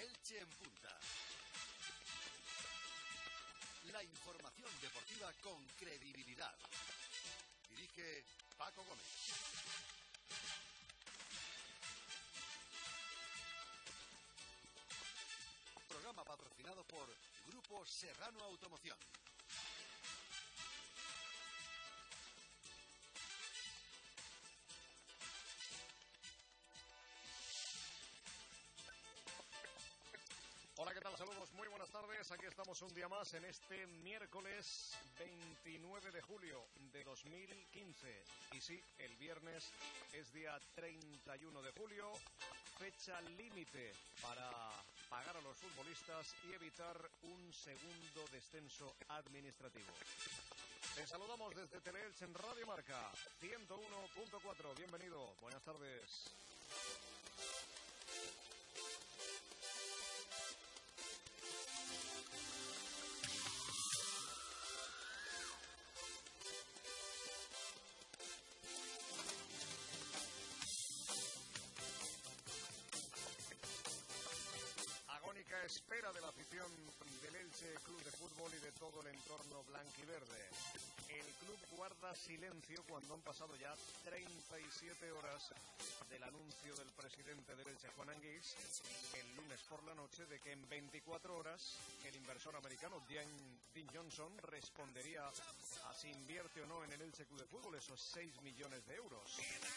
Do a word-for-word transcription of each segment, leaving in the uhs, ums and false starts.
Elche en Punta. La información deportiva con credibilidad. Dirige Paco Gómez. Programa patrocinado por Grupo Serrano Automoción. Hola, ¿qué tal? Saludos, muy buenas tardes. Aquí estamos un día más en este miércoles veintinueve de julio de dos mil quince. Y sí, el viernes es día treinta y uno de julio, fecha límite para pagar a los futbolistas y evitar un segundo descenso administrativo. Les saludamos desde Teleelch en Radio Marca ciento uno punto cuatro. Bienvenido, buenas tardes. Agónica espera de la afición del Elche Club de Fútbol y de todo el entorno blanquiverde. El club guarda silencio cuando han pasado ya treinta y siete horas del anuncio del presidente del Elche, Juan Anguix, el lunes por la noche, de que en veinticuatro horas el inversor americano Dean Johnson respondería a si invierte o no en el Elche Club de Fútbol esos seis millones de euros.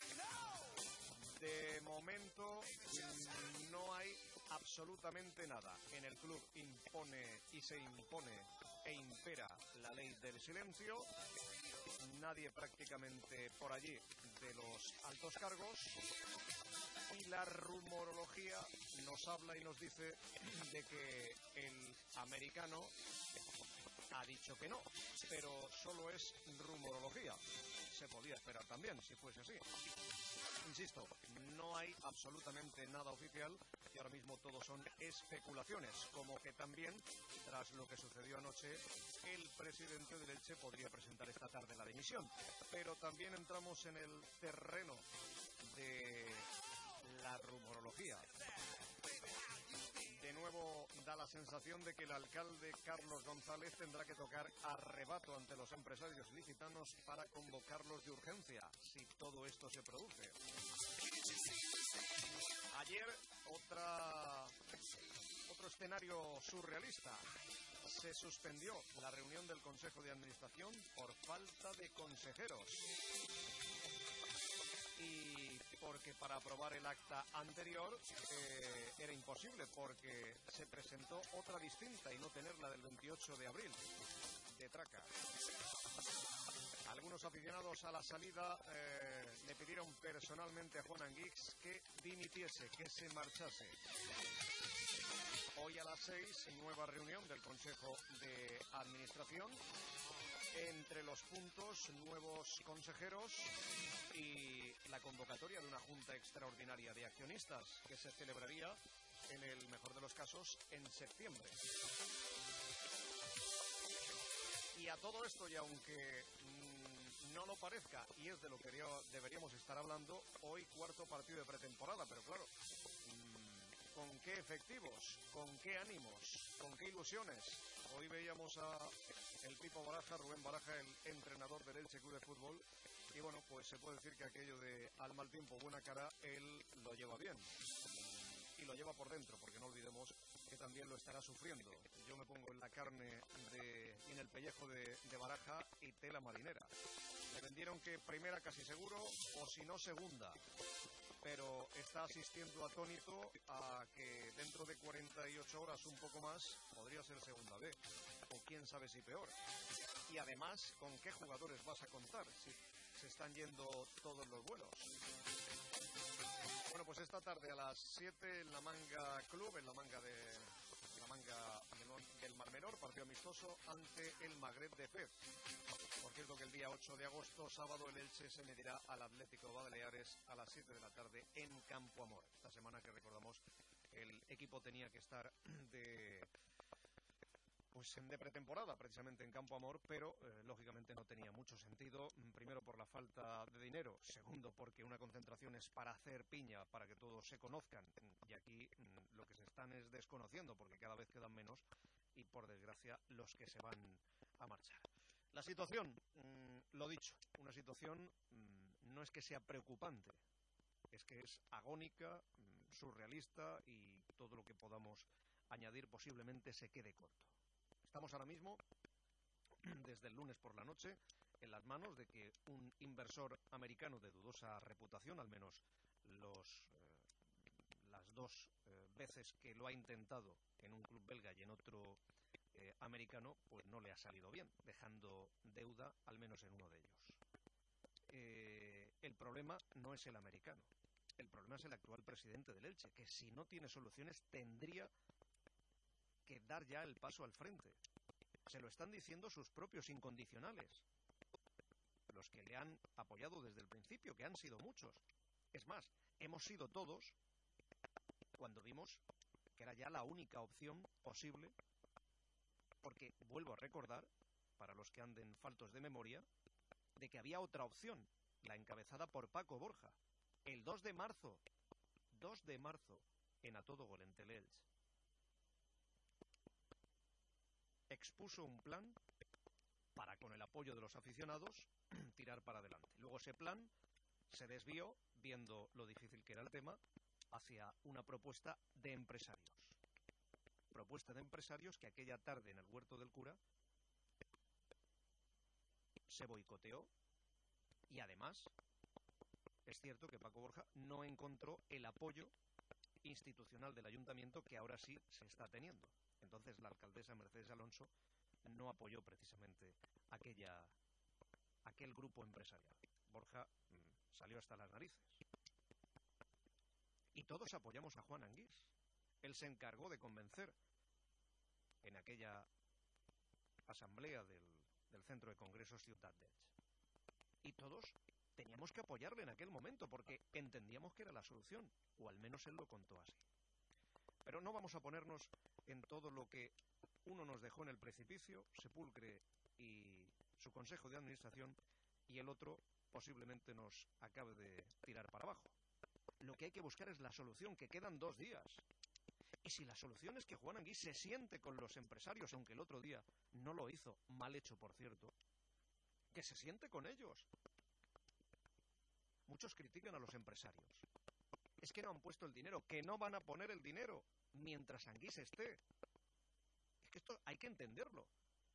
De momento no hay absolutamente nada. En el club impone y se impone e impera la ley del silencio. Nadie prácticamente por allí de los altos cargos. Y la rumorología nos habla y nos dice de que el americano ha dicho que no, pero solo es rumorología. Se podía esperar también si fuese así. Insisto, no hay absolutamente nada oficial y ahora mismo todo son especulaciones, como que también, tras lo que sucedió anoche, el presidente del Elche podría presentar esta tarde la dimisión. Pero también entramos en el terreno de la rumorología. De nuevo da la sensación de que el alcalde Carlos González tendrá que tocar arrebato ante los empresarios licitanos para convocarlos de urgencia, si todo esto se produce. Ayer, otra, otro escenario surrealista. Se suspendió la reunión del Consejo de Administración por falta de consejeros. Y porque para aprobar el acta anterior eh, era imposible, porque se presentó otra distinta y no tenerla del veintiocho de abril, de traca. Algunos aficionados a la salida eh, le pidieron personalmente a Juan Anguix que dimitiese, que se marchase. Hoy a las seis, nueva reunión del Consejo de Administración. Entre los puntos, nuevos consejeros y la convocatoria de una junta extraordinaria de accionistas que se celebraría, en el mejor de los casos, en septiembre. Y a todo esto, y aunque mmm, no lo parezca, y es de lo que deberíamos estar hablando, hoy cuarto partido de pretemporada, pero claro, mmm, ¿con qué efectivos? ¿Con qué ánimos? ¿Con qué ilusiones? Hoy veíamos a el Pipo Baraja, Rubén Baraja, el entrenador del Elche Club de Fútbol, y bueno, pues se puede decir que aquello de al mal tiempo, buena cara, él lo lleva bien. Y lo lleva por dentro, porque no olvidemos que también lo estará sufriendo. Yo me pongo en la carne de, y en el pellejo de, de Baraja y tela marinera. Le vendieron que primera casi seguro, o si no segunda. Pero está asistiendo atónito a que dentro de cuarenta y ocho horas, un poco más, podría ser segunda B. O quién sabe si peor. Y además, ¿con qué jugadores vas a contar si se están yendo todos los vuelos? Bueno, pues esta tarde a las siete en la Manga Club, en la Manga de la Manga del Mar Menor, partido amistoso ante el Magreb de Fez. Por cierto que el día ocho de agosto, sábado, el Elche se medirá al Atlético Baleares a las siete de la tarde en Campo Amor. Esta semana que recordamos, el equipo tenía que estar de... pues de pretemporada, precisamente en Campo Amor, pero eh, lógicamente no tenía mucho sentido, primero por la falta de dinero. Segundo, porque una concentración es para hacer piña, para que todos se conozcan. Y aquí mm, lo que se están es desconociendo, porque cada vez quedan menos y, por desgracia, los que se van a marchar. La situación, mmm, lo dicho, una situación mmm, no es que sea preocupante, es que es agónica, mmm, surrealista, y todo lo que podamos añadir posiblemente se quede corto. Estamos ahora mismo, desde el lunes por la noche, en las manos de que un inversor americano de dudosa reputación, al menos los, eh, las dos eh, veces que lo ha intentado en un club belga y en otro eh, americano, pues no le ha salido bien, dejando deuda al menos en uno de ellos. Eh, el problema no es el americano, el problema es el actual presidente del Elche, que si no tiene soluciones tendría que dar ya el paso al frente. Se lo están diciendo sus propios incondicionales, los que le han apoyado desde el principio, que han sido muchos. Es más, hemos sido todos cuando vimos que era ya la única opción posible, porque vuelvo a recordar, para los que anden faltos de memoria, de que había otra opción, la encabezada por Paco Borja, el dos de marzo, dos de marzo, en A Todo Gol en Teleelch. Expuso un plan para, con el apoyo de los aficionados, tirar para adelante. Luego ese plan se desvió, viendo lo difícil que era el tema, hacia una propuesta de empresarios. Propuesta de empresarios que aquella tarde en el Huerto del Cura se boicoteó, y además es cierto que Paco Borja no encontró el apoyo institucional del ayuntamiento que ahora sí se está teniendo. Entonces la alcaldesa Mercedes Alonso no apoyó precisamente aquella, aquel grupo empresarial. Borja mmm, salió hasta las narices. Y todos apoyamos a Juan Anguís. Él se encargó de convencer en aquella asamblea del, del Centro de Congresos Ciutat d'Elx. Y todos teníamos que apoyarle en aquel momento porque entendíamos que era la solución, o al menos él lo contó así. Pero no vamos a ponernos en todo lo que uno nos dejó en el precipicio, Sepulcre y su consejo de administración, y el otro posiblemente nos acabe de tirar para abajo. Lo que hay que buscar es la solución, que quedan dos días. Y si la solución es que Juan Anguís se siente con los empresarios, aunque el otro día no lo hizo, mal hecho por cierto, que se siente con ellos. Muchos critican a los empresarios. Es que no han puesto el dinero, que no van a poner el dinero mientras Anguís esté. Es que esto hay que entenderlo.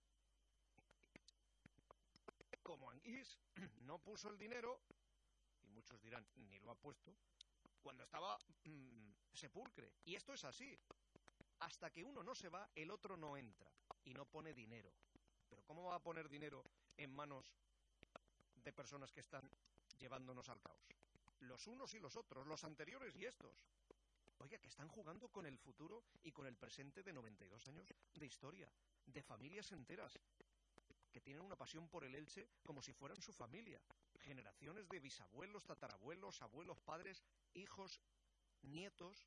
Como Anguís no puso el dinero, y muchos dirán, ni lo ha puesto, cuando estaba mmm, Sepulcre. Y esto es así. Hasta que uno no se va, el otro no entra y no pone dinero. Pero ¿cómo va a poner dinero en manos de personas que están llevándonos al caos? Los unos y los otros, los anteriores y estos. Oiga, que están jugando con el futuro y con el presente de noventa y dos años de historia, de familias enteras, que tienen una pasión por el Elche como si fueran su familia. Generaciones de bisabuelos, tatarabuelos, abuelos, padres, hijos, nietos,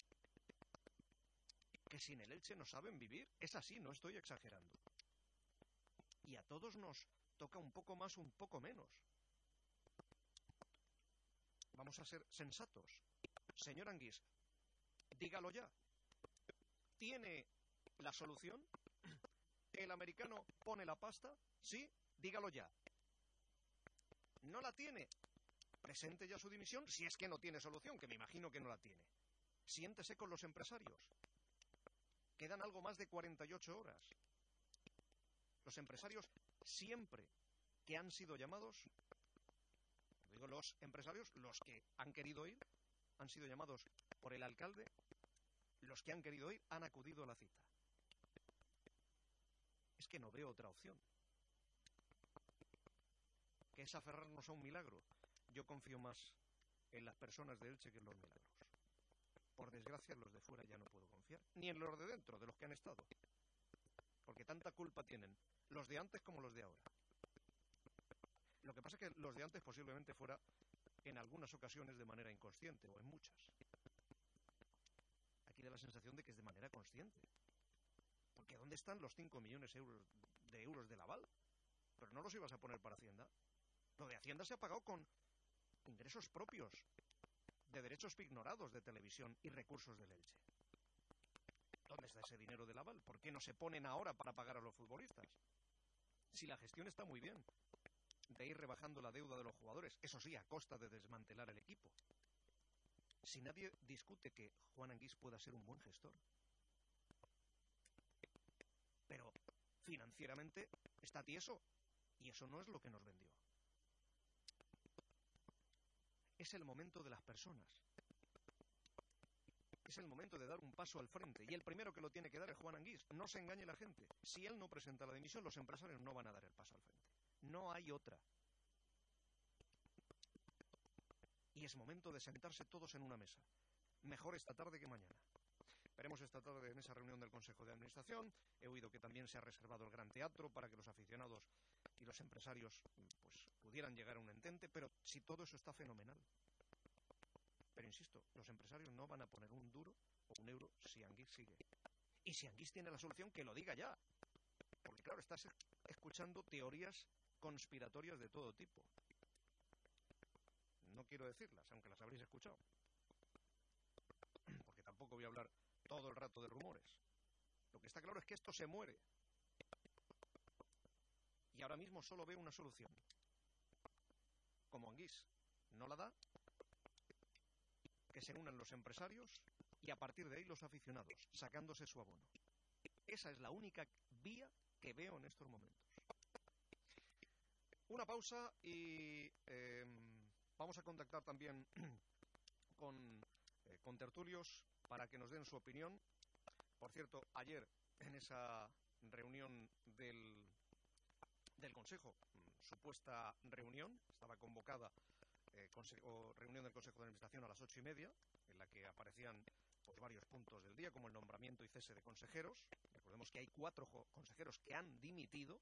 que sin el Elche no saben vivir. Es así, no estoy exagerando. Y a todos nos toca un poco más, un poco menos. Vamos a ser sensatos. Señor Anguís, dígalo ya. ¿Tiene la solución? ¿El americano pone la pasta? Sí, dígalo ya. ¿No la tiene? Presente ya su dimisión, si es que no tiene solución, que me imagino que no la tiene. Siéntese con los empresarios. Quedan algo más de cuarenta y ocho horas. Los empresarios siempre que han sido llamados, digo los empresarios, los que han querido ir, han sido llamados por el alcalde, los que han querido ir han acudido a la cita. Es que no veo otra opción. ¿Que es aferrarnos a un milagro? Yo confío más en las personas de Elche que en los milagros. Por desgracia, en los de fuera ya no puedo confiar. Ni en los de dentro, de los que han estado. Porque tanta culpa tienen los de antes como los de ahora. Lo que pasa es que los de antes posiblemente fuera en algunas ocasiones de manera inconsciente, o en muchas. Aquí da la sensación de que es de manera consciente. Porque ¿dónde están los cinco millones de euros de euros del aval? Pero no los ibas a poner para Hacienda. Lo de Hacienda se ha pagado con ingresos propios, de derechos ignorados de televisión y recursos del Elche. ¿Dónde está ese dinero del aval? ¿Por qué no se ponen ahora para pagar a los futbolistas? Si la gestión está muy bien, de ir rebajando la deuda de los jugadores, eso sí, a costa de desmantelar el equipo. Si nadie discute que Juan Anguís pueda ser un buen gestor. Pero financieramente está tieso, y eso no es lo que nos vendió. Es el momento de las personas. Es el momento de dar un paso al frente, y el primero que lo tiene que dar es Juan Anguís. No se engañe la gente. Si él no presenta la dimisión, los empresarios no van a dar el paso al frente. No hay otra. Y es momento de sentarse todos en una mesa. Mejor esta tarde que mañana. Veremos esta tarde en esa reunión del Consejo de Administración. He oído que también se ha reservado el Gran Teatro para que los aficionados y los empresarios pues pudieran llegar a un entente, pero si todo eso está fenomenal. Pero insisto, los empresarios no van a poner un duro o un euro si Anguís sigue. Y si Anguís tiene la solución, que lo diga ya. Porque claro, estás escuchando teorías conspiratorias de todo tipo. No quiero decirlas, aunque las habréis escuchado. Porque tampoco voy a hablar todo el rato de rumores. Lo que está claro es que esto se muere. Y ahora mismo solo veo una solución. Como Anguís no la da, que se unan los empresarios y a partir de ahí los aficionados, sacándose su abono. Esa es la única vía que veo en estos momentos. Una pausa y eh, vamos a contactar también con, eh, con tertulios para que nos den su opinión. Por cierto, ayer en esa reunión del, del Consejo, supuesta reunión, estaba convocada eh, consejo, reunión del Consejo de Administración a las ocho y media, en la que aparecían pues, varios puntos del día, como el nombramiento y cese de consejeros. Recordemos que hay cuatro consejeros que han dimitido: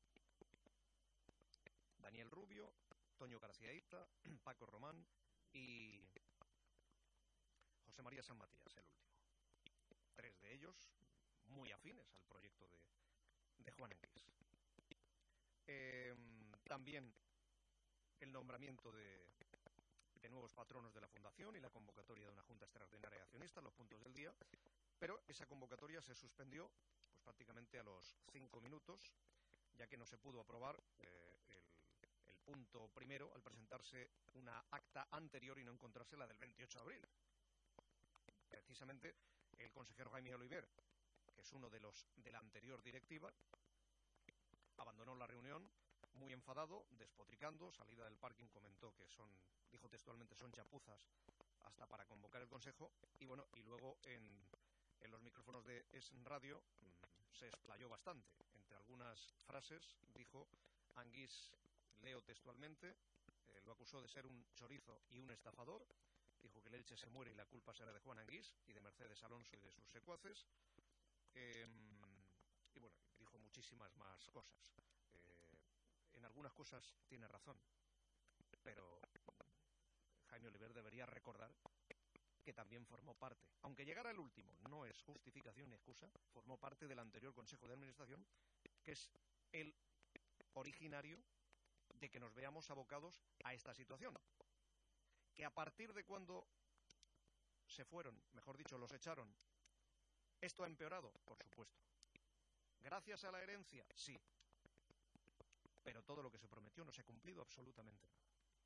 Daniel Rubio, Toño García-Ita, Paco Román y José María San Matías, el último. Tres de ellos muy afines al proyecto de, de Juan Anguís. Eh, también el nombramiento de, de nuevos patronos de la Fundación y la convocatoria de una Junta Extraordinaria de Accionistas, los puntos del día, pero esa convocatoria se suspendió pues, prácticamente a los cinco minutos, ya que no se pudo aprobar eh, el, el punto primero al presentarse una acta anterior y no encontrarse la del veintiocho de abril. Precisamente el consejero Jaime Oliver, que es uno de los de la anterior directiva, abandonó la reunión muy enfadado, despotricando. Salida del parking comentó que son, dijo textualmente, son chapuzas hasta para convocar el consejo. Y bueno, y luego en, en los micrófonos de Es Radio mmm, se explayó bastante. Entre algunas frases dijo: Anguís, leo textualmente, eh, lo acusó de ser un chorizo y un estafador. Dijo que el Elche se muere y la culpa será de Juan Anguís y de Mercedes Alonso y de sus secuaces. Eh, y bueno, dijo muchísimas más cosas. Eh, en algunas cosas tiene razón, pero Jaime Oliver debería recordar que también formó parte, aunque llegara el último, no es justificación ni excusa, formó parte del anterior Consejo de Administración, que es el originario de que nos veamos abocados a esta situación. Que a partir de cuando se fueron, mejor dicho, los echaron, ¿esto ha empeorado? Por supuesto. ¿Gracias a la herencia? Sí. Pero todo lo que se prometió no se ha cumplido absolutamente nada.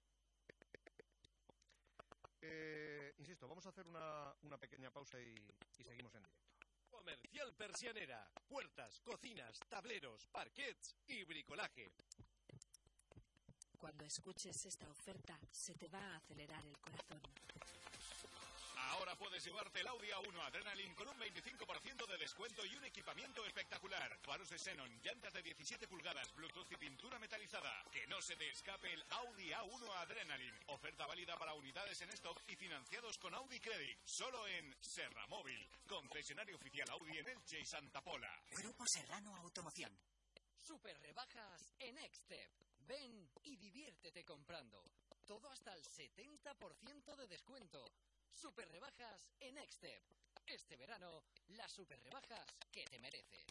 Eh, insisto, vamos a hacer una, una pequeña pausa y, y seguimos en directo. Comercial Persianera. Puertas, cocinas, tableros, parquets y bricolaje. Cuando escuches esta oferta, se te va a acelerar el corazón. Ahora puedes llevarte el Audi A uno Adrenaline con un veinticinco por ciento de descuento y un equipamiento espectacular. Faros de xenón, llantas de diecisiete pulgadas, Bluetooth y pintura metalizada. Que no se te escape el Audi A uno Adrenaline. Oferta válida para unidades en stock y financiados con Audi Credit. Solo en Serra Móvil. Concesionario oficial Audi en Elche y Santa Pola. Grupo Serrano Automoción. Super rebajas en Extep. Ven y diviértete comprando. Todo hasta el setenta por ciento de descuento. Super rebajas en Extep. Este verano, las super rebajas que te mereces.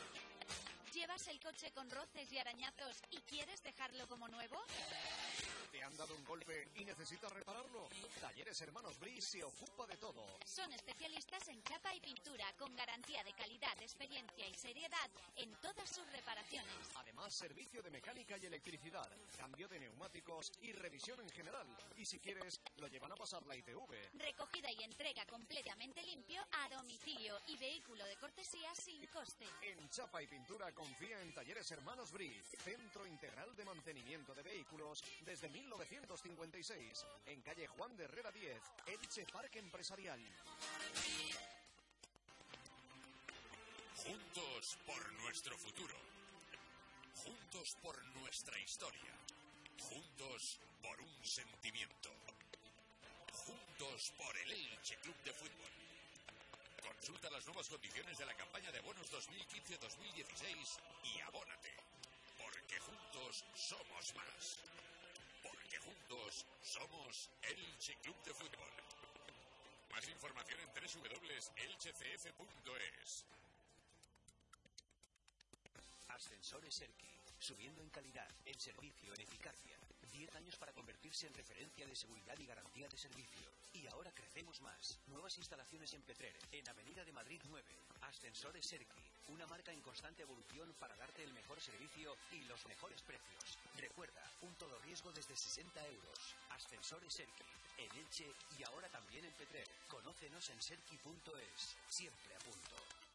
¿Llevas el coche con roces y arañazos y quieres dejarlo como nuevo? ¿Te ¿Te han dado un golpe y necesitas repararlo? Talleres Hermanos Bri se ocupa de todo. Son especialistas en chapa y pintura, con garantía de calidad, experiencia y seriedad en todas sus reparaciones. Además, servicio de mecánica y electricidad, cambio de neumáticos y revisión en general. Y si quieres, lo llevan a pasar la I T V. Recogida y entrega completamente limpio a domicilio y vehículo de cortesía sin coste. En chapa y pintura confía en Talleres Hermanos Bri, Centro Integral de Mantenimiento de Vehículos desde mil novecientos cincuenta y seis, en calle Juan de Herrera diez, Elche Parque Empresarial. Juntos por nuestro futuro. Juntos por nuestra historia. Juntos por un sentimiento. Juntos por el Elche Club de Fútbol. Consulta las nuevas condiciones de la campaña de bonos dos mil quince dos mil dieciséis y abónate. Porque juntos somos más. Porque juntos somos Elche Club de Fútbol. Más información en doble u doble u doble u punto elche c f punto es. Ascensores Erki, subiendo en calidad, en servicio, en eficacia. diez años para convertirse en referencia de seguridad y garantía de servicio. Y ahora crecemos más. Nuevas instalaciones en Petrer, en Avenida de Madrid nueve. Ascensores Erki, una marca en constante evolución para darte el mejor servicio y los mejores precios. Recuerda, un todo riesgo desde sesenta euros. Ascensores Erki, en Elche y ahora también en Petrer. Conócenos en serki punto es. Siempre a punto.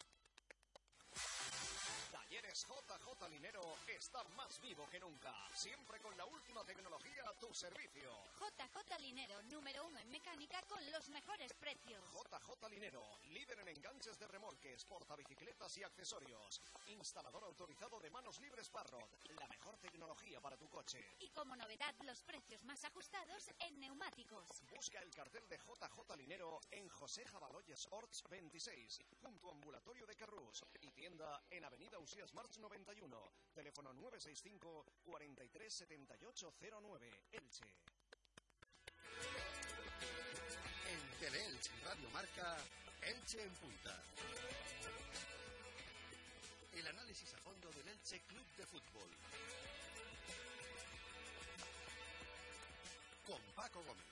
Talleres J J Linero está más vivo que nunca. Siempre con la última tecnología a tu servicio. J J Linero, número uno en mecánica con los mejores precios. J J Linero, líder en enganches de remolques, portabicicletas y accesorios. Instalador autorizado de manos libres Parrot. La mejor tecnología para tu coche. Y como novedad, los precios más ajustados en neumáticos. Busca el cartel de J J Linero en José Jabaloyes Orts veintiséis, junto a Ambulatorio de Carrús. Y tienda en Avenida Usías March noventa y uno. Teléfono nueve seis cinco, cuarenta y tres, setenta y ocho cero nueve. Elche. En Teleelch Radio Marca, Elche en punta. El análisis a fondo del Elche Club de Fútbol. Con Paco Gómez.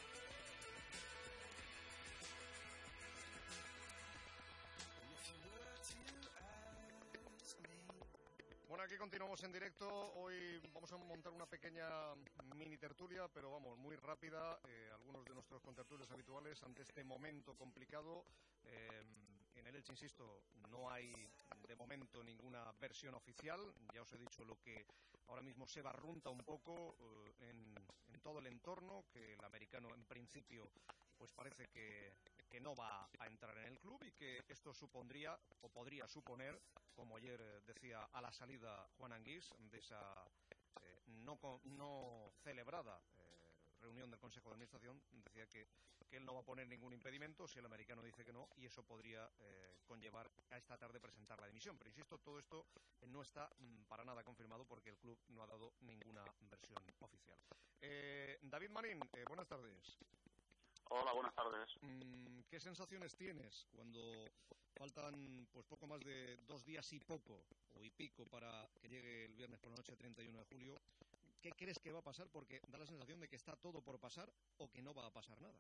Bueno, aquí continuamos en directo. Hoy vamos a montar una pequeña mini tertulia, pero vamos, muy rápida. Eh, algunos de nuestros contertulios habituales ante este momento complicado. Eh, en el Elche, insisto, no hay de momento ninguna versión oficial. Ya os he dicho lo que ahora mismo se barrunta un poco eh, en, en todo el entorno, que el americano en principio pues parece que, que no va a entrar en el club y que esto supondría o podría suponer, como ayer decía a la salida Juan Anguís, de esa eh, no, no celebrada eh, reunión del Consejo de Administración, decía que, que él no va a poner ningún impedimento si el americano dice que no, y eso podría eh, conllevar a esta tarde presentar la dimisión. Pero insisto, todo esto no está mm, para nada confirmado porque el club no ha dado ninguna versión oficial. Eh, David Marín, eh, buenas tardes. Hola, buenas tardes. ¿Qué sensaciones tienes cuando faltan pues poco más de dos días y poco, o y pico, para que llegue el viernes por la noche treinta y uno de julio? ¿Qué crees que va a pasar? Porque da la sensación de que está todo por pasar o que no va a pasar nada.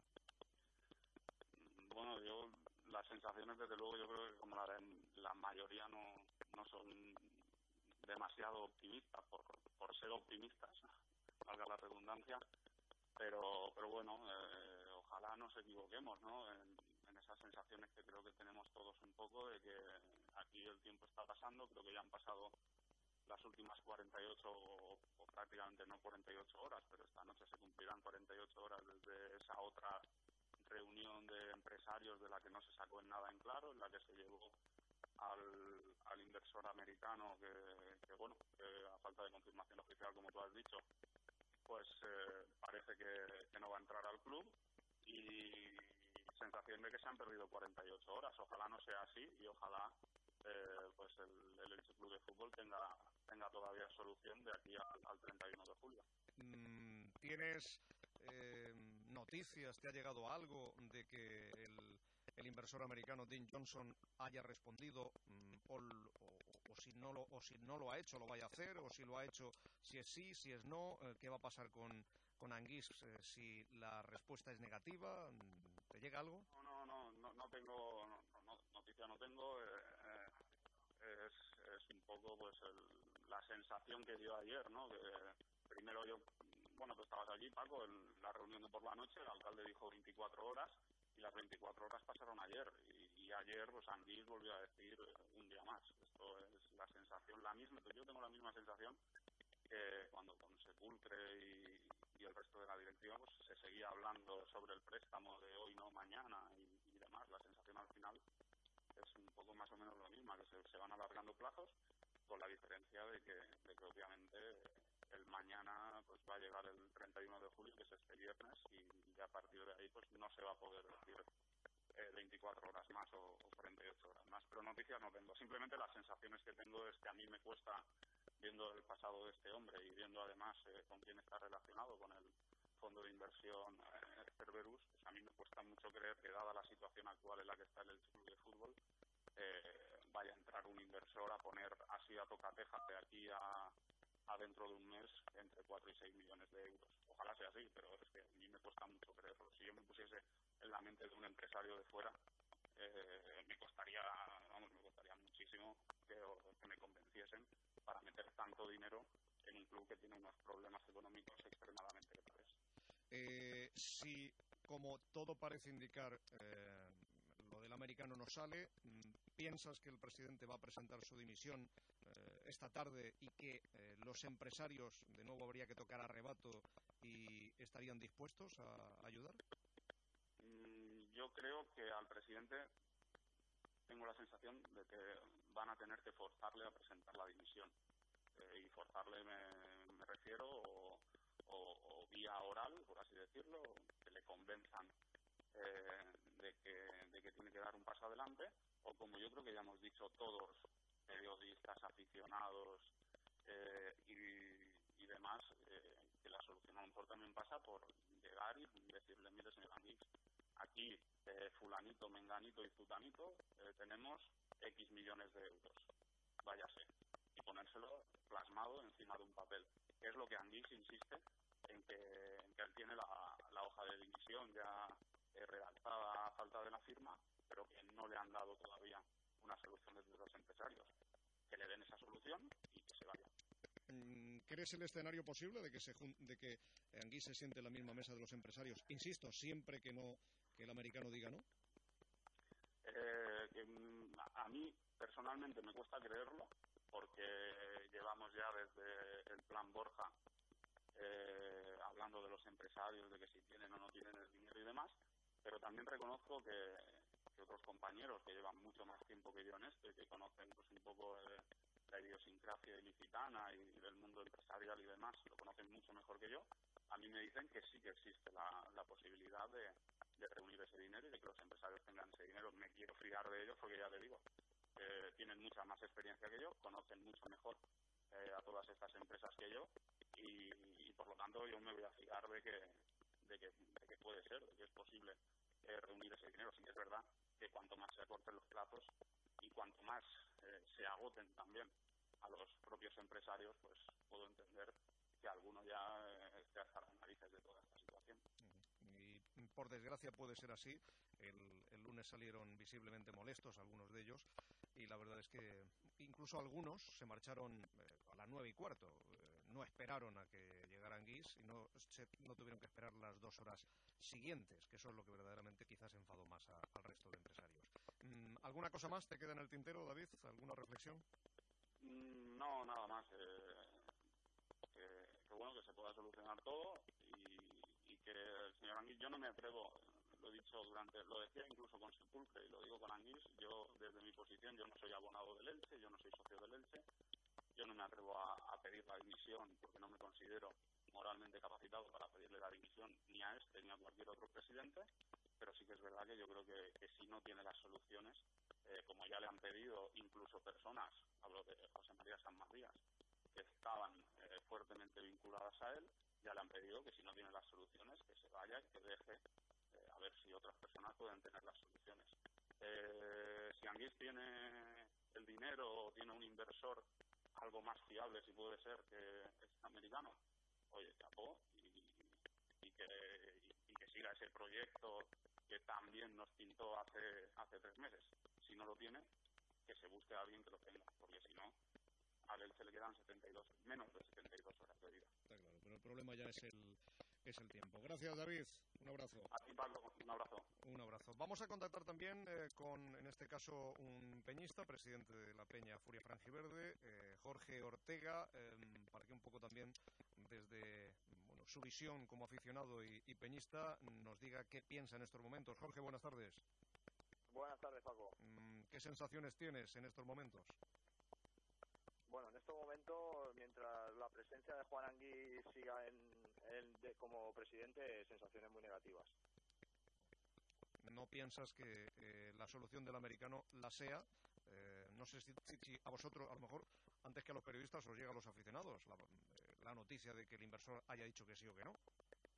Bueno, yo las sensaciones, desde luego, yo creo que como la, la mayoría no, no son demasiado optimistas, por, por ser optimistas, valga la redundancia. Pero, pero bueno, eh, ojalá nos equivoquemos, ¿no? En, en esas sensaciones que creo que tenemos todos un poco de que aquí el tiempo está pasando. Creo que ya han pasado las últimas cuarenta y ocho, o, o prácticamente no cuarenta y ocho horas, pero esta noche se cumplirán cuarenta y ocho horas desde esa otra reunión de empresarios de la que no se sacó en nada en claro, en la que se llevó al, al inversor americano que, que bueno, que a falta de confirmación oficial, como tú has dicho, pues eh, parece que, que no va a entrar al club, y sensación de que se han perdido cuarenta y ocho horas. Ojalá no sea así y ojalá eh, pues el, el Elche Club de Fútbol tenga tenga todavía solución de aquí al, al treinta y uno de julio. ¿Tienes eh, noticias, te ha llegado algo de que el, el inversor americano Dean Johnson haya respondido mm, o, o, o o si no lo o si no lo ha hecho, lo vaya a hacer, o si lo ha hecho, si es sí, si es no, eh, qué va a pasar con, con Anguís eh, si la respuesta es negativa. ¿Te llega algo? No, no, no, no, no tengo, no, no, noticia no tengo. Eh, eh, es, es un poco pues el, la sensación que dio ayer, ¿no? Que primero yo, bueno, tú estabas allí, Paco, en la reunión de por la noche, el alcalde dijo veinticuatro horas y las veinticuatro horas pasaron ayer y, y ayer pues Anguís volvió a decir un día más. Esto es la sensación, la misma, yo tengo la misma sensación que cuando con Sepulcre y, y el resto de la directiva pues se seguía hablando sobre el préstamo de hoy no mañana y, y demás. La sensación al final es un poco más o menos lo mismo, que se, se van alargando plazos, con la diferencia de que, de que obviamente el mañana pues va a llegar el treinta y uno de julio, que es este viernes, y, y a partir de ahí pues no se va a poder decir eh, veinticuatro horas más o, o cuarenta y ocho horas más. Pero noticias no tengo, simplemente las sensaciones que tengo es que a mí me cuesta, viendo el pasado de este hombre y viendo además eh, con quién está relacionado, con el fondo de inversión eh, Cerberus, pues a mí me cuesta mucho creer que, dada la situación actual en la que está el Elche Club de Fútbol, eh, vaya a entrar un inversor a poner así a tocateja de aquí a, a dentro de un mes entre cuatro y seis millones de euros. Ojalá sea así, pero es que a mí me cuesta mucho creerlo. Si yo me pusiese en la mente de un empresario de fuera, eh, me costaría, vamos, me costaría muchísimo que, que me convenciesen para meter tanto dinero en un club que tiene unos problemas económicos extremadamente graves. Eh, si, como todo parece indicar, eh, lo del americano no sale, ¿piensas que el presidente va a presentar su dimisión eh, esta tarde y que eh, los empresarios de nuevo habría que tocar a rebato y estarían dispuestos a ayudar? Mm, yo creo que al presidente tengo la sensación de que van a tener que forzarle a presentar la dimisión. Eh, y forzarle me, me refiero o, o, o vía oral, por así decirlo, que le convenzan eh, de, que, de que tiene que dar un paso adelante, o como yo creo que ya hemos dicho todos, periodistas, aficionados eh, y, y demás, eh, que la solución a lo mejor también pasa por llegar y decirle: mire, señor Anguís, aquí eh, fulanito, menganito y zutanito eh, tenemos X millones de euros, váyase, y ponérselo plasmado encima de un papel, que es lo que Anguís insiste en que, en que él tiene la, la hoja de dimisión ya eh, redactada a falta de la firma, pero que no le han dado todavía una solución desde los empresarios. Que le den esa solución y que se vaya. ¿Crees el escenario posible de que se de que Anguís se siente en la misma mesa de los empresarios? Insisto, siempre que no que el americano diga no. Eh, que, a mí personalmente me cuesta creerlo, porque llevamos ya desde el plan Borja eh, hablando de los empresarios, de que si tienen o no tienen el dinero y demás, pero también reconozco que, que otros compañeros que llevan mucho más tiempo que yo en esto y que conocen pues un poco eh, la idiosincrasia ilicitana y del mundo empresarial y demás, lo conocen mucho mejor que yo, a mí me dicen que sí que existe la, la posibilidad de, de reunir ese dinero y de que los empresarios tengan ese dinero. Me quiero fiar de ellos porque ya te digo, eh, tienen mucha más experiencia que yo, conocen mucho mejor eh, a todas estas empresas que yo y, y por lo tanto yo me voy a fiar de que, de que, de que puede ser, de que es posible eh, reunir ese dinero. Sí que es verdad que cuanto más se acorten los plazos y cuanto más eh, se agoten también a los propios empresarios, pues puedo entender que alguno ya eh, esté hasta las narices de toda esta situación. Y por desgracia puede ser así. El, el lunes salieron visiblemente molestos algunos de ellos y la verdad es que incluso algunos se marcharon eh, a las nueve y cuarto. Eh, no esperaron a que llegara Anguís y no, se, no tuvieron que esperar las dos horas siguientes, que eso es lo que verdaderamente quizás enfadó más a, al resto de empresarios. Mm, ¿Alguna cosa más te queda en el tintero, David? ¿Alguna reflexión? Mm, no, nada más. Eh, que, que bueno, que se pueda solucionar todo y, y que el señor Anguís, yo no me atrevo, lo he dicho durante, lo decía incluso con Sepulcre y lo digo con Anguís, yo desde mi posición, yo no soy abonado del Elche, yo no soy socio del Elche, yo no me atrevo a, a pedir la dimisión porque no me considero moralmente capacitado para pedirle la dimisión ni a este ni a cualquier otro presidente, pero sí que es verdad que yo creo que, que si no tiene las soluciones, eh, como ya le han pedido incluso personas, hablo de José María Sanmarías, que estaban eh, fuertemente vinculadas a él, ya le han pedido que si no tiene las soluciones, que se vaya y que deje eh, a ver si otras personas pueden tener las soluciones. Eh, si Anguís tiene el dinero o tiene un inversor algo más fiable, si puede ser, que es americano, oye, chapó, y, y, que, y, y que siga ese proyecto que también nos pintó hace hace tres meses. Si no lo tiene, que se busque a alguien que lo tenga, porque si no, al Elche le quedan setenta y dos, menos de setenta y dos horas de vida. Está claro, pero el problema ya es el, es el tiempo. Gracias, David. Un abrazo. A ti, Pablo, un abrazo. Un abrazo. Vamos a contactar también eh, con, en este caso, un peñista, presidente de la Peña Furia Franjiverde, eh, Jorge Ortega, eh, para que un poco también, desde bueno, su visión como aficionado y, y peñista, nos diga qué piensa en estos momentos. Jorge, buenas tardes. Buenas tardes, Paco. ¿Qué sensaciones tienes en estos momentos? Bueno, en estos momentos, mientras la presencia de Juan Anguís siga en, en de, como presidente, sensaciones muy negativas. ¿No piensas que eh, la solución del americano la sea? Eh, no sé si, si, si a vosotros, a lo mejor, antes que a los periodistas, os llega a los aficionados la, eh, la noticia de que el inversor haya dicho que sí o que no.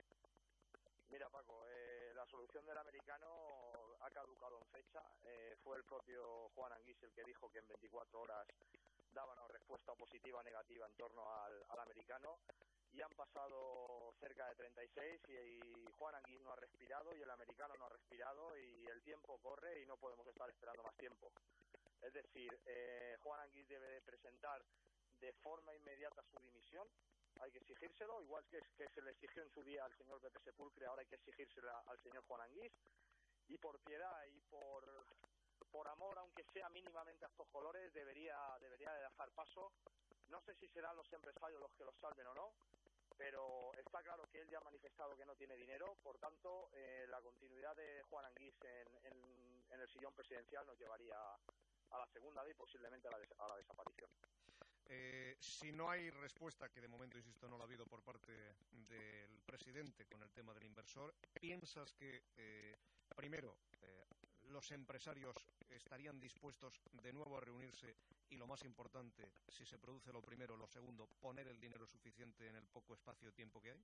Mira, Paco, eh, la solución del americano ha caducado en fecha. Eh, fue el propio Juan Anguís el que dijo que en veinticuatro horas daban una respuesta positiva o negativa en torno al, al americano, y han pasado cerca de treinta y seis y, y Juan Anguís no ha respirado y el americano no ha respirado, y el tiempo corre y no podemos estar esperando más tiempo. Es decir, eh, Juan Anguís debe de presentar de forma inmediata su dimisión. Hay que exigírselo, igual que, que se le exigió en su día al señor Pepe Sepulcre, ahora hay que exigírselo al señor Juan Anguís, y por piedad y por por amor, aunque sea mínimamente a estos colores, debería debería de dejar paso. No sé si serán los empresarios los que los salven o no, pero está claro que él ya ha manifestado que no tiene dinero, por tanto, eh, la continuidad de Juan Anguís en, en, en el sillón presidencial nos llevaría a la segunda vez y posiblemente a la, des a la desaparición. Eh, si no hay respuesta, que de momento, insisto, no la ha habido por parte del presidente con el tema del inversor, ¿piensas que, eh, primero, eh, los empresarios estarían dispuestos de nuevo a reunirse y, lo más importante, si se produce lo primero, lo segundo, poner el dinero suficiente en el poco espacio de tiempo que hay?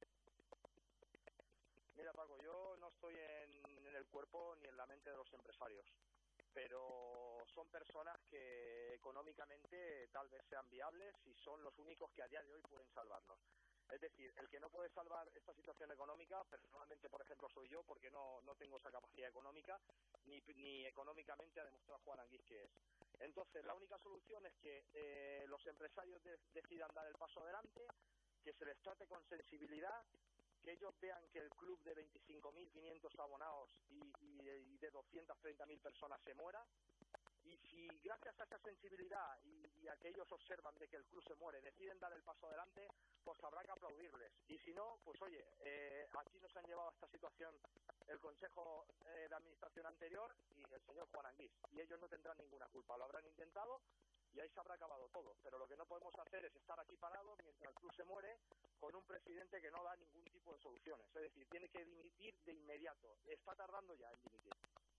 Mira, Paco, yo no estoy en, en el cuerpo ni en la mente de los empresarios, pero son personas que económicamente tal vez sean viables y son los únicos que a día de hoy pueden salvarnos. Es decir, el que no puede salvar esta situación económica, personalmente, por ejemplo, soy yo, porque no, no tengo esa capacidad económica, ni, ni económicamente ha demostrado Juan Anguís que es. Entonces, la única solución es que eh, los empresarios de, decidan dar el paso adelante, que se les trate con sensibilidad, que ellos vean que el club de veinticinco mil quinientos abonados y, y, y de doscientas treinta mil personas se muera. Y si gracias a esa sensibilidad y, y a que ellos observan de que el club se muere, deciden dar el paso adelante, pues habrá que aplaudirles. Y si no, pues oye, eh, aquí nos han llevado a esta situación el Consejo eh, de Administración anterior y el señor Juan Anguís. Y ellos no tendrán ninguna culpa, lo habrán intentado y ahí se habrá acabado todo. Pero lo que no podemos hacer es estar aquí parados mientras el club se muere con un presidente que no da ningún tipo de soluciones. Es decir, tiene que dimitir de inmediato. Está tardando ya en dimitir.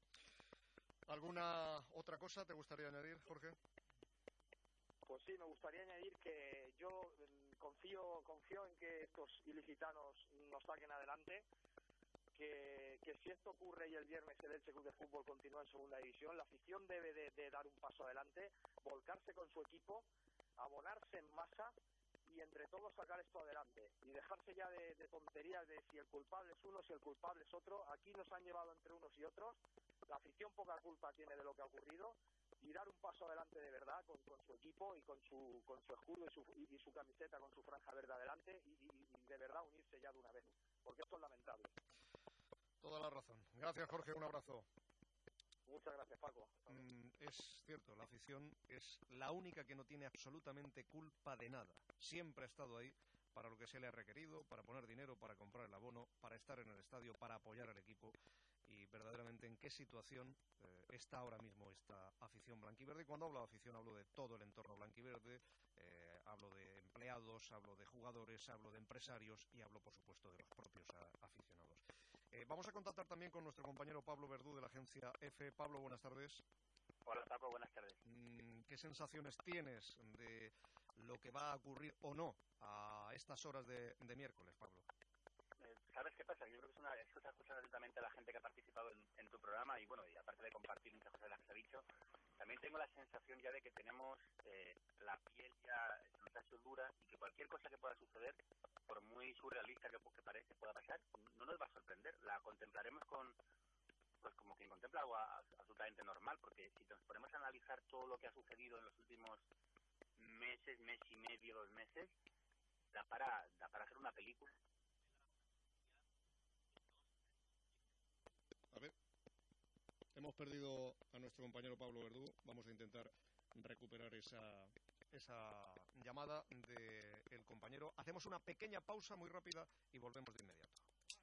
¿Alguna otra cosa te gustaría añadir, Jorge? Pues sí, me gustaría añadir que yo confío confío en que estos ilicitanos nos saquen adelante, que, que si esto ocurre y el viernes el Elche Club de Fútbol continúa en segunda división, la afición debe de, de dar un paso adelante, volcarse con su equipo, abonarse en masa y entre todos sacar esto adelante y dejarse ya de, de tonterías de si el culpable es uno, si el culpable es otro. Aquí nos han llevado entre unos y otros, la afición poca culpa tiene de lo que ha ocurrido, y dar un paso adelante de verdad con, con su equipo y con su con su escudo y su, y, y su camiseta con su franja verde adelante y, y, y de verdad unirse ya de una vez, porque esto es lamentable. Toda la razón. Gracias, Jorge, un abrazo. Muchas gracias, Paco. Mm, es cierto, la afición es la única que no tiene absolutamente culpa de nada. Siempre ha estado ahí para lo que se le ha requerido, para poner dinero, para comprar el abono, para estar en el estadio, para apoyar al equipo. Y verdaderamente en qué situación eh, está ahora mismo esta afición blanquiverde. Y cuando hablo de afición hablo de todo el entorno blanquiverde, eh, hablo de empleados, hablo de jugadores, hablo de empresarios y hablo, por supuesto, de los propios a, aficionados. Eh, vamos a contactar también con nuestro compañero Pablo Verdú de la agencia EFE. Pablo, buenas tardes. Hola, Paco, buenas tardes. ¿Qué sensaciones tienes de lo que va a ocurrir o no a estas horas de, de miércoles, Pablo? eh, ¿sabes qué pasa? Yo creo que es una, es otra cosa atentamente a la gente que ha participado en, en tu programa y bueno, y aparte de compartir muchas cosas de las que se ha dicho, también tengo la sensación ya de que tenemos eh, la piel ya se nos ha hecho dura y que cualquier cosa que pueda suceder, por muy surrealista que, que parece pueda pasar, no nos va a sorprender. La contemplaremos con, pues como quien contempla algo a, absolutamente normal, porque si nos ponemos a analizar todo lo que ha sucedido en los últimos meses, mes y medio, dos meses, da para, da para hacer una película. A ver, hemos perdido a nuestro compañero Pablo Verdú. Vamos a intentar recuperar esa, esa llamada del compañero. Hacemos una pequeña pausa muy rápida y volvemos de inmediato.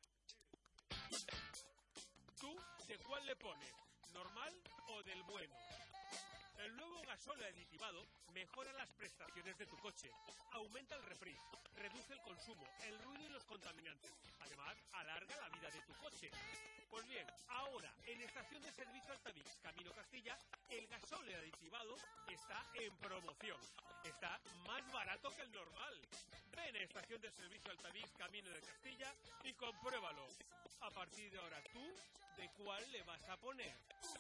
¿Tú de cuál le pones? ¿Normal o del bueno? El nuevo gasóleo aditivado mejora las prestaciones de tu coche, aumenta el refrigio, reduce el consumo, el ruido y los contaminantes. Además, alarga la vida de tu coche. Pues bien, ahora, en Estación de Servicio Altavix, Camino Castilla, el gasóleo aditivado está en promoción. Está más barato que el normal. Ven a Estación de Servicio Altavix, Camino de Castilla y compruébalo. A partir de ahora, ¿tú de cuál le vas a poner?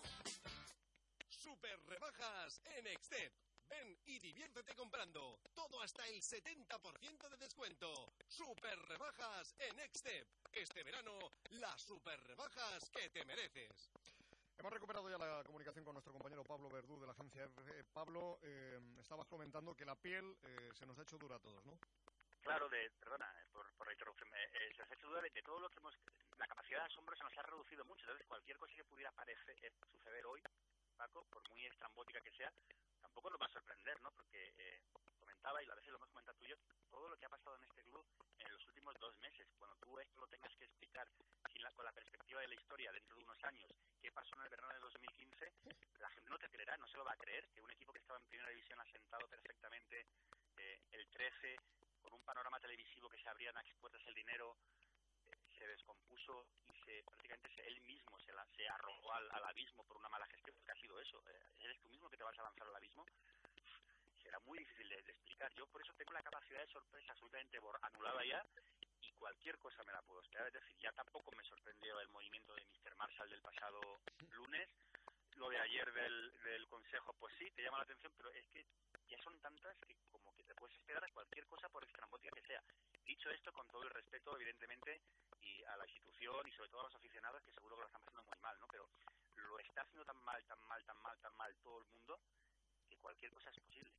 Super rebajas en Extep. Ven y diviértete comprando. Todo hasta el setenta por ciento de descuento. Super rebajas en Extep. Este verano, las super rebajas que te mereces. Hemos recuperado ya la comunicación con nuestro compañero Pablo Verdú de la agencia F. Pablo, eh, estabas comentando que la piel eh, se nos ha hecho dura a todos, ¿no? Claro, de, perdona eh, por, por la interrupción. Eh, se nos ha hecho dura de, de todo lo que hemos... La capacidad de asombro se nos ha reducido mucho. Entonces, cualquier cosa que pudiera parecer, eh, suceder hoy, Paco, por muy estrambótica que sea, tampoco nos va a sorprender, ¿no? Porque eh, comentaba, y a veces lo hemos comentado tú y yo, todo lo que ha pasado en este club en los últimos dos meses. Cuando tú esto lo tengas que explicar sin la, con la perspectiva de la historia dentro de unos años, qué pasó en el verano de dos mil quince, la gente no te creerá, no se lo va a creer, que un equipo que estaba en primera división asentado perfectamente, eh, el trece, con un panorama televisivo que se abrían a expuertas el dinero, eh, se descompuso y se prácticamente se, él mismo se, la, se arrojó al, al abismo por una mala gestión, porque ha sido eso. Eh, ¿Eres tú mismo que te vas a lanzar al abismo? Será muy difícil de, de explicar. Yo por eso tengo la capacidad de sorpresa absolutamente anulada ya, y cualquier cosa me la puedo esperar. Es decir, ya tampoco me sorprendió el movimiento de míster Marshall del pasado lunes. Lo de ayer del, del Consejo, pues sí, te llama la atención, pero es que ya son tantas que como que te puedes esperar a cualquier cosa por extrambótica que sea. Dicho esto, con todo el respeto, evidentemente, y a la institución y sobre todo a los aficionados, que seguro que lo están pasando muy mal, ¿no? Pero lo está haciendo tan mal, tan mal, tan mal, tan mal todo el mundo, que cualquier cosa es posible.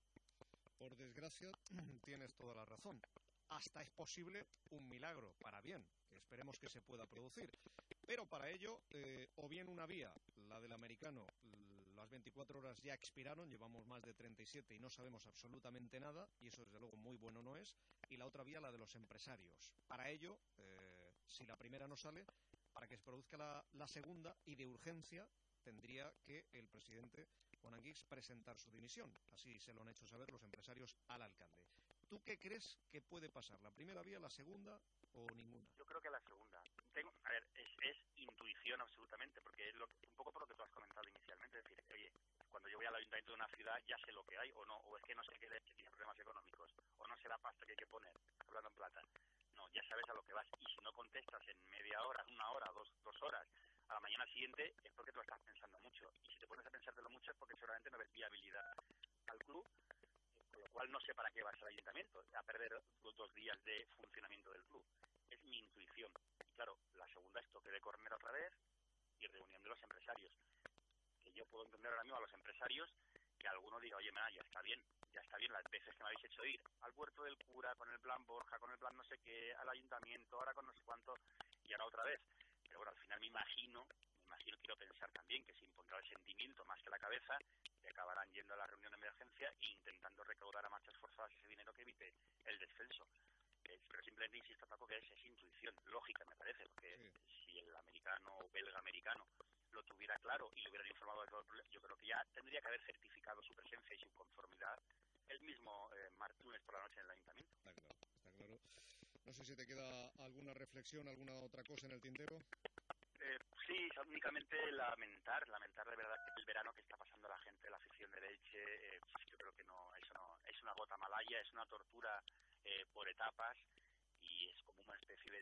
Por desgracia, tienes toda la razón. Hasta es posible un milagro, para bien, que esperemos que se pueda producir. Pero para ello, eh, o bien una vía, la del americano, las veinticuatro horas ya expiraron, llevamos más de treinta y siete y no sabemos absolutamente nada, y eso desde luego muy bueno no es, y la otra vía, la de los empresarios. Para ello, eh, si la primera no sale, para que se produzca la, la segunda, y de urgencia, tendría que el presidente Juan Anguix presentar su dimisión. Así se lo han hecho saber los empresarios al alcalde. ¿Tú qué crees que puede pasar? ¿La primera vía, la segunda o ninguna? Yo creo que la segunda. Tengo, a ver, es, es intuición absolutamente, porque es lo, un poco por lo que tú has comentado inicialmente. Es decir, oye, cuando yo voy al ayuntamiento de una ciudad ya sé lo que hay o no, o es que no sé qué leche tiene problemas económicos, o no sé la pasta que hay que poner, hablando en plata. No, ya sabes a lo que vas. Y si no contestas en media hora, una hora, dos, dos horas, a la mañana siguiente, es porque tú estás pensando mucho. Y si te pones a pensártelo mucho es porque seguramente no ves viabilidad al club, con lo cual no sé para qué vas al ayuntamiento, a perder los dos días de funcionamiento del club. Es mi intuición. Y claro, la segunda es toque de córner otra vez y reunión de los empresarios. Que yo puedo entender ahora mismo a los empresarios que alguno diga, oye, mira, ya está bien, ya está bien las veces que me habéis hecho ir al puerto del cura, con el plan Borja, con el plan no sé qué, al ayuntamiento, ahora con no sé cuánto, y ahora otra vez. Pero bueno, al final me imagino, me imagino, quiero pensar también que se impondrá el sentimiento más que la cabeza, y acabarán yendo a la reunión de emergencia e intentando recaudar a marchas forzadas ese dinero que evite el descenso. Eh, pero simplemente insisto, Paco, que es, es intuición lógica, me parece, porque sí. Si el americano o belga-americano lo tuviera claro y lo hubieran informado de todo el problema, yo creo que ya tendría que haber certificado su presencia y su conformidad el mismo eh, lunes por la noche en el ayuntamiento. Está claro, está claro. No sé si te queda alguna reflexión, alguna otra cosa en el tintero. Eh, sí, únicamente lamentar, lamentar de verdad que el verano que está pasando la gente, la afición de Elche, eh, yo creo que no, eso no, es una gota malaya, es una tortura eh, por etapas y es como una especie de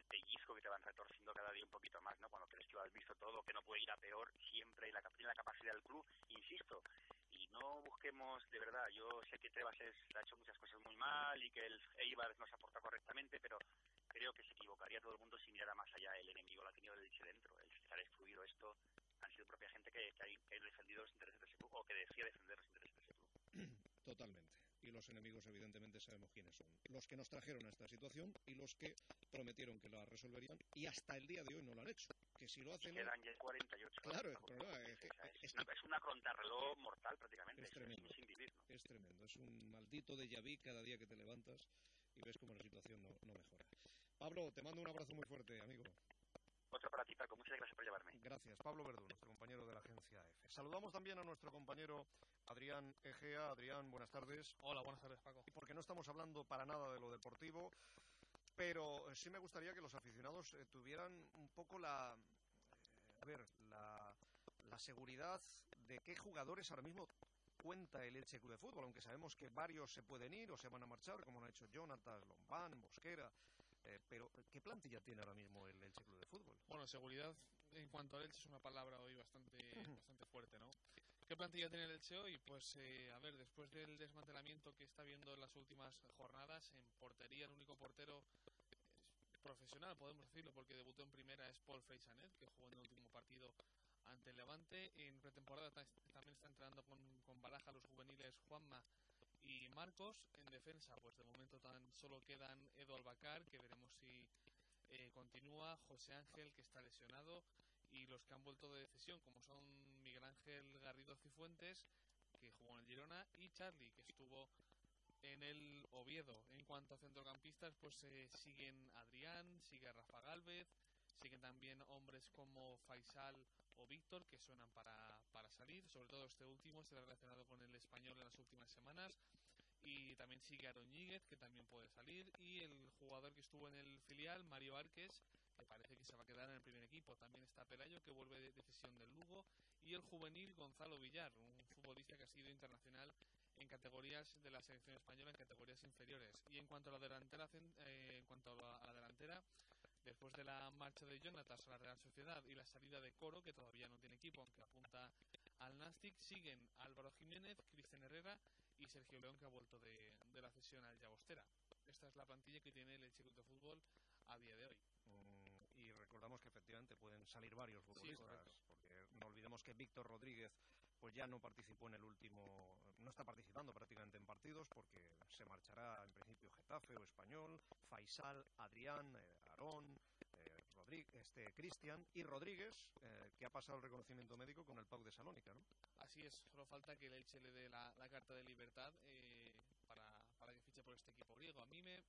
pellizco que te van retorciendo cada día un poquito más, ¿no? Cuando crees que lo has visto todo, que no puede ir a peor, siempre, y la, tiene la capacidad del club, insisto, y no busquemos, de verdad, yo sé que Tebas es, ha hecho muchas cosas muy mal y que el Eibar no se aporta correctamente, pero creo que se equivocaría todo el mundo si mirara más allá. El enemigo lo ha tenido el Elche dentro, el que ha destruido esto han sido propia gente que, que, ha, que ha defendido los intereses de ese club, o que decía defender los intereses de ese club. Totalmente. Y los enemigos, evidentemente, sabemos quiénes son. Los que nos trajeron a esta situación y los que prometieron que la resolverían y hasta el día de hoy no lo han hecho. Que si lo hacen... Y quedan ya cuarenta y ocho. Claro, el problema es que... Es, es, una, es una contrarreloj mortal, prácticamente. Es tremendo. Es, es sin vivir, ¿no? Es tremendo. Es un maldito déjà vu cada día que te levantas y ves como la situación no, no mejora. Pablo, te mando un abrazo muy fuerte, amigo. Otro para ti, Paco. Muchas gracias por llevarme. Gracias. Pablo Verdú, nuestro compañero de la agencia EFE. Saludamos también a nuestro compañero Adrián Egea. Adrián, buenas tardes. Hola, buenas tardes, Paco. Y porque no estamos hablando para nada de lo deportivo, pero sí me gustaría que los aficionados eh, tuvieran un poco la, eh, a ver, la, la seguridad de qué jugadores ahora mismo cuenta el Elche Club de Fútbol, aunque sabemos que varios se pueden ir o se van a marchar, como lo ha hecho Jonathan, Lombán, Mosquera. Eh, pero, ¿qué plantilla tiene ahora mismo el Elche Club de Fútbol? Bueno, seguridad en cuanto al Elche es una palabra hoy bastante, bastante fuerte, ¿no? ¿Qué plantilla tiene el Elche hoy? Pues, eh, a ver, después del desmantelamiento que está viendo en las últimas jornadas, en portería, el único portero profesional, podemos decirlo, porque debutó en primera, es Paul Freixanet, que jugó en el último partido ante el Levante. En pretemporada también está entrenando con, con Baraja los juveniles Juanma y Marcos. En defensa, pues de momento tan solo quedan Edo Albacar, que veremos si eh, continúa, José Ángel, que está lesionado, y los que han vuelto de cesión, como son Miguel Ángel Garrido Cifuentes, que jugó en el Girona, y Charlie, que estuvo en el Oviedo. En cuanto a centrocampistas, pues eh, siguen Adrián, sigue Rafa Gálvez, siguen también hombres como Faisal o Víctor, que suenan para, para salir, sobre todo este último está relacionado con el Español en las últimas semanas, y también sigue Aaron Ñíguez, que también puede salir, y el jugador que estuvo en el filial, Mario Arques, que parece que se va a quedar en el primer equipo. También está Pelayo, que vuelve de decisión del Lugo, y el juvenil Gonzalo Villar, un futbolista que ha sido internacional en categorías de la selección española, en categorías inferiores. Y en cuanto a la delantera, eh, en cuanto a la, a la delantera, después de la marcha de Jonatas a la Real Sociedad y la salida de Coro, que todavía no tiene equipo, aunque apunta al Nastic, siguen Álvaro Jiménez, Cristian Herrera y Sergio León, que ha vuelto de, de la cesión al Llagostera. Esta es la plantilla que tiene el Elche Club de Fútbol a día de hoy. Mm, y recordamos que efectivamente pueden salir varios futbolistas, sí, porque no olvidemos que Víctor Rodríguez pues ya no participó en el último, no está participando prácticamente en partidos, porque se marchará en principio Getafe o Español, Faisal, Adrián, eh, Aarón, eh, Rodríguez, este Cristian y Rodríguez, eh, que ha pasado el reconocimiento médico con el P A O de Salónica, ¿no? Así es, solo falta que el Elche le dé la, la carta de libertad eh, para, para que fiche por este equipo griego. A mí me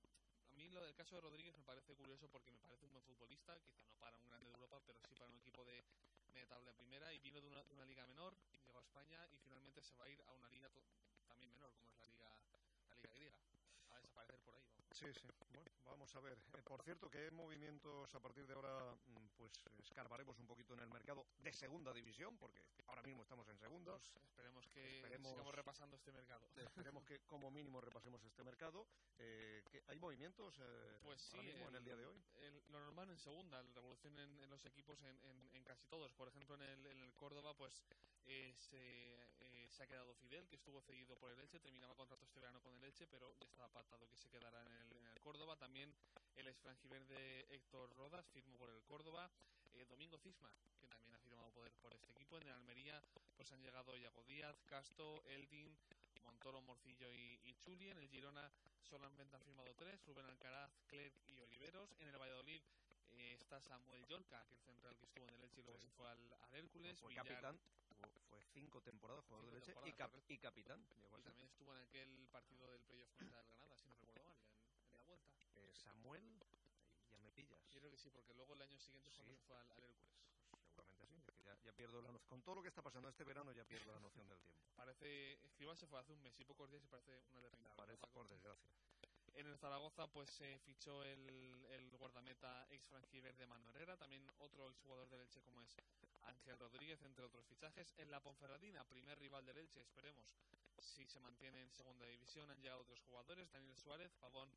a mí lo del caso de Rodríguez me parece curioso, porque me parece un buen futbolista, quizá no para un grande de Europa, pero sí para un equipo de media tabla de primera, y vino de una, de una liga menor, llegó a España y finalmente se va a ir a una liga también menor, como es la liga la liga griega, a desaparecer por ahí. Vamos. Sí, sí, bueno, vamos a ver. Eh, por cierto, ¿qué movimientos a partir de ahora pues escarbaremos un poquito en el mercado de segunda división? Porque ahora mismo estamos en segunda. Pues esperemos que esperemos, sigamos repasando este mercado. Esperemos que como mínimo repasemos este mercado. Eh, ¿qué, ¿Hay movimientos eh, pues sí, ahora mismo el, en el día de hoy? El, lo normal en segunda, la revolución en, en los equipos en, en, en casi todos. Por ejemplo, en el, en el Córdoba, pues eh, se, eh, se ha quedado Fidel, que estuvo cedido por el Elche, terminaba contrato este verano con el Elche, pero ya estaba pactado que se quedara en el, en el Córdoba. También el ex franjiverde Héctor Rodas firmó por el Córdoba. Eh, Domingo Cisma, que también ha firmado por, por este equipo. En el Almería pues han llegado Iago Díaz, Casto, Eldin, Montoro, Morcillo y, y Chuli. En el Girona solamente han firmado tres: Rubén Alcaraz, Clerc y Oliveros. En el Valladolid eh, está Samuel Yorca, que es el central que estuvo en el Elche y luego sí. se fue al, al Hércules. Fue Villar, capitán, fue cinco temporadas jugador del Elche y, cap, y capitán. Y también estuvo en aquel partido del playoff contra el Granada, si no recuerdo mal, en, en la vuelta. Eh, Samuel, ya me pillas. Yo creo que sí, porque luego el año siguiente sí. cuando se fue al, al Hércules. Pues seguramente sí, es que ya, ya pierdo la noción. Con todo lo que está pasando este verano ya pierdo la noción del tiempo. Parece, Escribá se fue hace un mes y pocos días y parece una eternidad. Parece, por desgracia. En el Zaragoza pues se eh, fichó el, el guardameta ex franjiverde Manu Herrera, también otro exjugador del Elche como es Ángel Rodríguez, entre otros fichajes. En la Ponferradina, primer rival del Elche, esperemos si se mantiene en segunda división, han llegado otros jugadores: Daniel Suárez, Pavón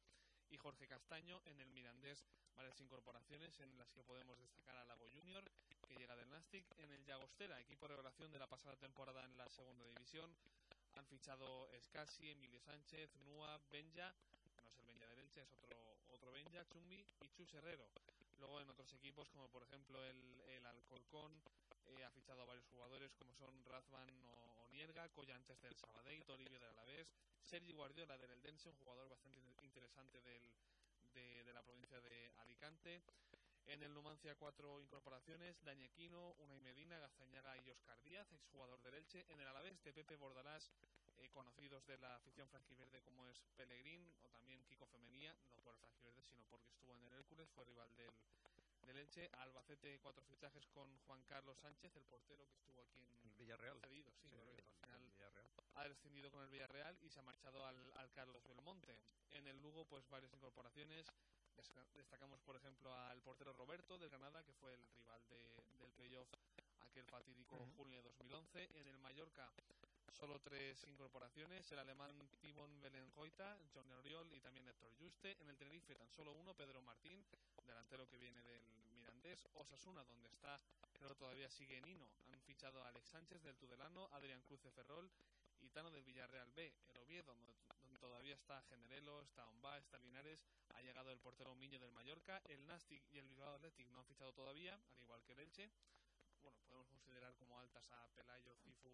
y Jorge Castaño. En el Mirandés, varias incorporaciones en las que podemos destacar a Lago Junior, que llega del Nastic. En el Llagostera, equipo de revelación de la pasada temporada en la segunda división, han fichado Escasi, Emilio Sánchez, Nua, Benja, no es el Benja del Elche, es otro, otro Benja, Chumbi y Chus Herrero. Luego en otros equipos, como por ejemplo el, el Alcorcón, eh, ha fichado a varios jugadores como son Razvan o, o Nierga, Collantes del Sabadell, Toribio del Alavés, Sergi Guardiola del Eldense, un jugador bastante interesante del, de, de la provincia de Alicante. En el Numancia, cuatro incorporaciones: Dañequino, Unai Medina, Gazañaga y Óscar Díaz, exjugador del Elche. En el Alavés, de Pepe Bordalás, eh, conocidos de la afición franjiverde como es Pellegrín o también Kiko Femenía, no por el franjiverde sino porque estuvo en el Hércules, fue rival del, del Elche. Albacete, cuatro fichajes con Juan Carlos Sánchez, el portero que estuvo aquí en el Villarreal. Cedido, sí, sí, correcto. Al final Villarreal. Ha descendido con el Villarreal y se ha marchado al, al Carlos Belmonte. En el Lugo, pues varias incorporaciones. Destacamos, por ejemplo, al portero Roberto del Granada, que fue el rival de, del playoff aquel fatídico uh-huh. junio de dos mil once. En el Mallorca, solo tres incorporaciones: el alemán Timon Belengoita, John Oriol y también Héctor Juste. En el Tenerife, tan solo uno: Pedro Martín, delantero que viene del Mirandés. Osasuna, donde está, creo todavía sigue Nino, han fichado a Alex Sánchez del Tudelano, Adrián Cruz de Ferrol y Tano del Villarreal B. El Oviedo, donde, donde todavía está Generelo, está Ombá, está Linares, ha llegado el portero Miño del Mallorca. El Nastic y el Bilbao Athletic no han fichado todavía, al igual que el Elche. Bueno, podemos considerar como altas a Pelayo, Cifu,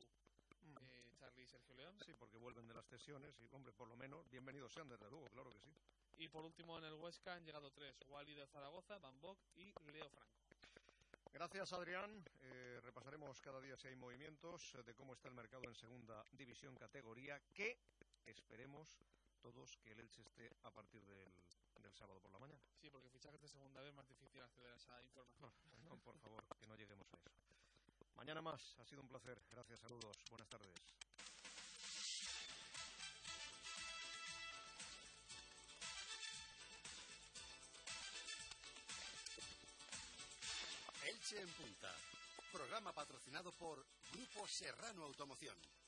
eh, Charlie y Sergio León. Sí, porque vuelven de las cesiones y, hombre, por lo menos, bienvenidos sean, desde luego, claro que sí. Y por último, en el Huesca han llegado tres: Wally de Zaragoza, Van Bock y Leo Franco. Gracias, Adrián. Eh, repasaremos cada día si hay movimientos de cómo está el mercado en segunda división categoría, que esperemos todos que el Elche esté a partir del, del sábado por la mañana. Sí, porque fichajes de segunda vez es más difícil acceder a esa información. No, no, por favor, que no lleguemos a eso. Mañana más, ha sido un placer. Gracias, saludos, buenas tardes. Elche en Punta. Programa patrocinado por Grupo Serrano Automoción.